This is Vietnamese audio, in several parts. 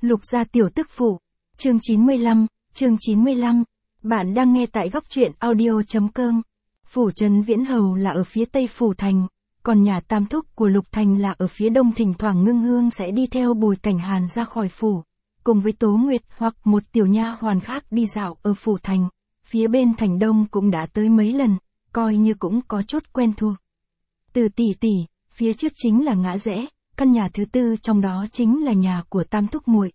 Lục gia tiểu tức phụ. Chương 95. Bạn đang nghe tại góc truyện audio.com. Phủ trấn Viễn Hầu là ở phía tây phủ thành, còn nhà tam thúc của Lục Thành là ở phía đông. Thỉnh thoảng Ngưng Hương sẽ đi theo Bùi Cảnh Hàn ra khỏi phủ, cùng với Tố Nguyệt hoặc một tiểu nha hoàn khác đi dạo ở phủ thành. Phía bên thành đông cũng đã tới mấy lần, coi như cũng có chút quen thuộc. Từ tỷ, phía trước chính là ngã rẽ, căn nhà thứ tư trong đó chính là nhà của tam thúc muội.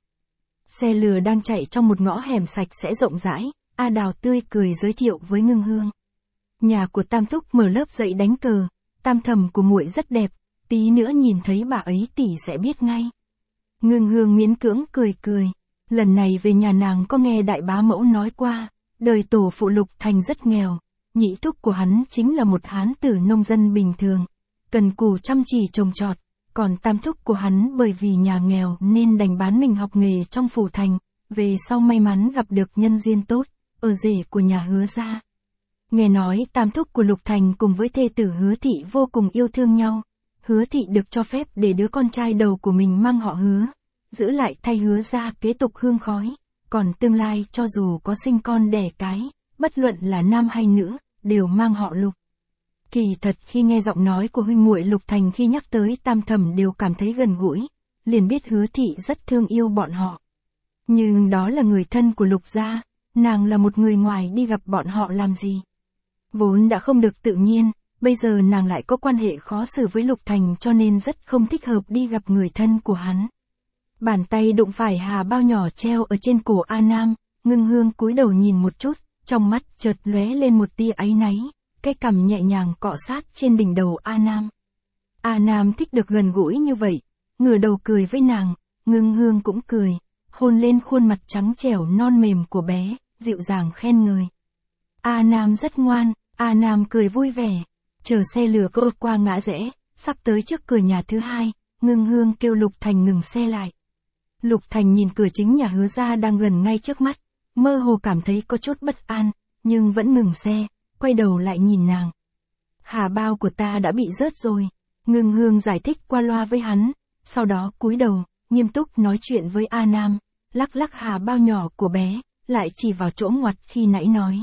Xe lừa đang chạy trong một ngõ hẻm sạch sẽ rộng rãi, A Đào tươi cười giới thiệu với Ngưng Hương. Nhà của tam thúc mở lớp dạy đánh cờ, tam thẩm của muội rất đẹp, tí nữa nhìn thấy bà ấy tỷ sẽ biết ngay. Ngưng Hương miễn cưỡng cười. Lần này về nhà nàng có nghe đại bá mẫu nói qua, đời tổ phụ Lục Thành rất nghèo, nhị thúc của hắn chính là một hán tử nông dân bình thường, cần cù chăm chỉ trồng trọt, còn tam thúc của hắn bởi vì nhà nghèo nên đành bán mình học nghề trong phủ thành, về sau may mắn gặp được nhân duyên tốt, ở rể của nhà Hứa gia. Nghe nói tam thúc của Lục Thành cùng với thê tử Hứa thị vô cùng yêu thương nhau, Hứa thị được cho phép để đứa con trai đầu của mình mang họ Hứa, giữ lại thay Hứa gia kế tục hương khói, còn tương lai cho dù có sinh con đẻ cái, bất luận là nam hay nữ, đều mang họ Lục. Kỳ thật khi nghe giọng nói của huynh muội Lục Thành khi nhắc tới tam thẩm đều cảm thấy gần gũi, liền biết Hứa thị rất thương yêu bọn họ. Nhưng đó là người thân của Lục gia, nàng là một người ngoài đi gặp bọn họ làm gì? Vốn đã không được tự nhiên, bây giờ nàng lại có quan hệ khó xử với Lục Thành cho nên rất không thích hợp đi gặp người thân của hắn. Bàn tay đụng phải hà bao nhỏ treo ở trên cổ A Nam, Ngưng Hương cúi đầu nhìn một chút, trong mắt chợt lóe lên một tia áy náy, cái cằm nhẹ nhàng cọ sát trên đỉnh đầu A Nam. A Nam thích được gần gũi như vậy, ngửa đầu cười với nàng, Ngưng Hương cũng cười, hôn lên khuôn mặt trắng trẻo non mềm của bé, dịu dàng khen ngợi. A Nam rất ngoan, A Nam cười vui vẻ, chờ xe lửa có qua ngã rẽ, sắp tới trước cửa nhà thứ hai, Ngưng Hương kêu Lục Thành ngừng xe lại. Lục Thành nhìn cửa chính nhà Hứa gia đang gần ngay trước mắt, mơ hồ cảm thấy có chút bất an, nhưng vẫn ngừng xe, quay đầu lại nhìn nàng. Hà bao của ta đã bị rớt rồi, Ngưng Hương giải thích qua loa với hắn, sau đó cúi đầu, nghiêm túc nói chuyện với A Nam, lắc lắc hà bao nhỏ của bé, lại chỉ vào chỗ ngoặt khi nãy nói.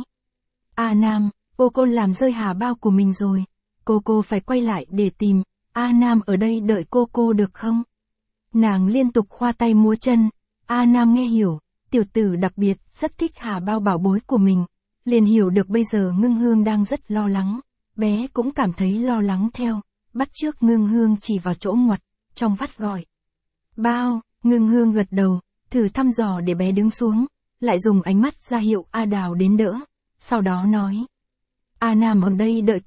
A Nam, cô làm rơi hà bao của mình rồi, cô phải quay lại để tìm, A Nam ở đây đợi cô được không? Nàng liên tục khoa tay múa chân, A Nam nghe hiểu, tiểu tử đặc biệt rất thích hà bao bảo bối của mình, liền hiểu được bây giờ Ngưng Hương đang rất lo lắng, bé cũng cảm thấy lo lắng theo, bắt chước Ngưng Hương chỉ vào chỗ ngoặt, trong vắt gọi. Bao, Ngưng Hương gật đầu, thử thăm dò để bé đứng xuống, lại dùng ánh mắt ra hiệu A Đào đến đỡ, sau đó nói. A Nam ở đây đợi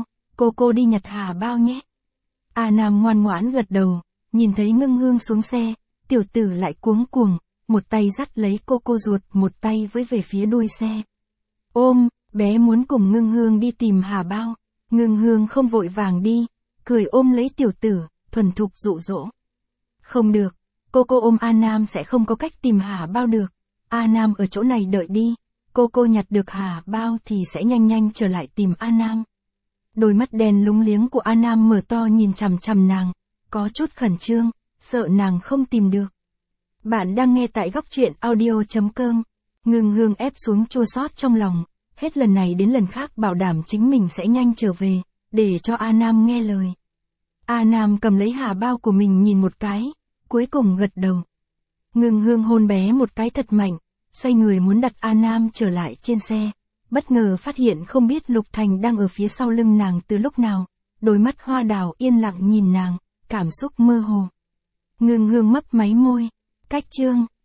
cô đi nhặt hà bao nhé. A Nam ngoan ngoãn gật đầu, nhìn thấy Ngưng Hương xuống xe, tiểu tử lại cuống cuồng, một tay dắt lấy cô ruột, một tay với về phía đuôi xe. Ôm, bé muốn cùng Ngưng Hương đi tìm hà bao, Ngưng Hương không vội vàng đi, cười ôm lấy tiểu tử, thuần thục dụ dỗ. Không được, cô ôm A Nam sẽ không có cách tìm hà bao được, A Nam ở chỗ này đợi đi, cô nhặt được hà bao thì sẽ nhanh trở lại tìm A Nam. Đôi mắt đen lúng liếng của A Nam mở to nhìn chằm nàng, có chút khẩn trương, sợ nàng không tìm được. Bạn đang nghe tại góc truyện audio.com. Ngưng Hương ép xuống chua xót trong lòng, hết lần này đến lần khác bảo đảm chính mình sẽ nhanh trở về, để cho A Nam nghe lời. A Nam cầm lấy hà bao của mình nhìn một cái, cuối cùng gật đầu. Ngưng Hương hôn bé một cái thật mạnh, xoay người muốn đặt A Nam trở lại trên xe, bất ngờ phát hiện không biết Lục Thành đang ở phía sau lưng nàng từ lúc nào, đôi mắt hoa đào yên lặng nhìn nàng, cảm xúc mơ hồ. Ngưng Hương mấp máy môi, cách chương.